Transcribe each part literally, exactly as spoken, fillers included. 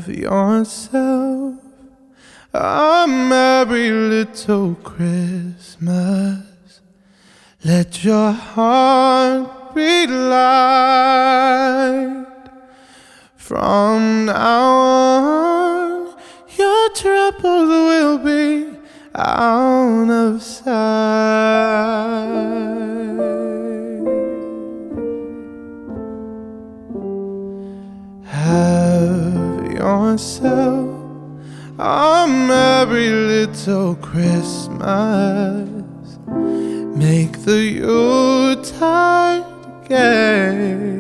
Have yourself a merry little Christmas. Let your heart be light. From now on, your troubles will be out of sight. Have yourself a merry little Christmas. Make the Yuletide gay.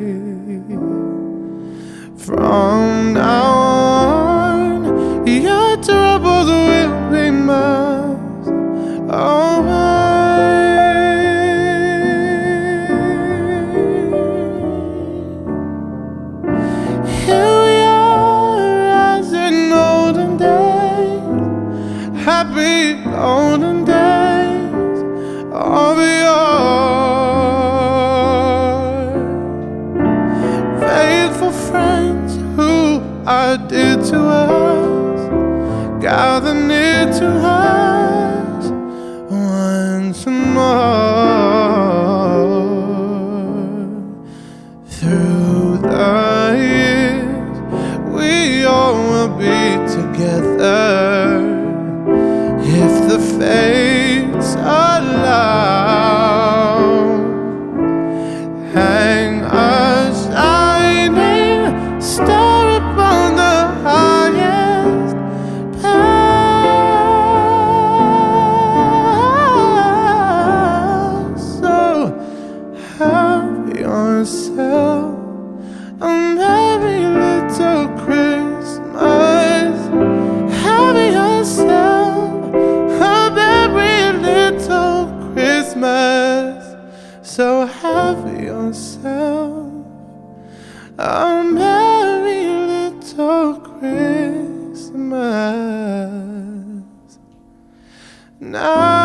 From now on, your troubles will be miles away. Here we are as in olden days, happy olden days of yore. Faithful friends who are dear to us, gather near to us once more. Through the years, we all will be together if the fates allow. Hang a shining star upon the highest path. So have yourself a merry little Christmas. Have yourself a merry little Christmas. So have yourself a merry little Christmas now.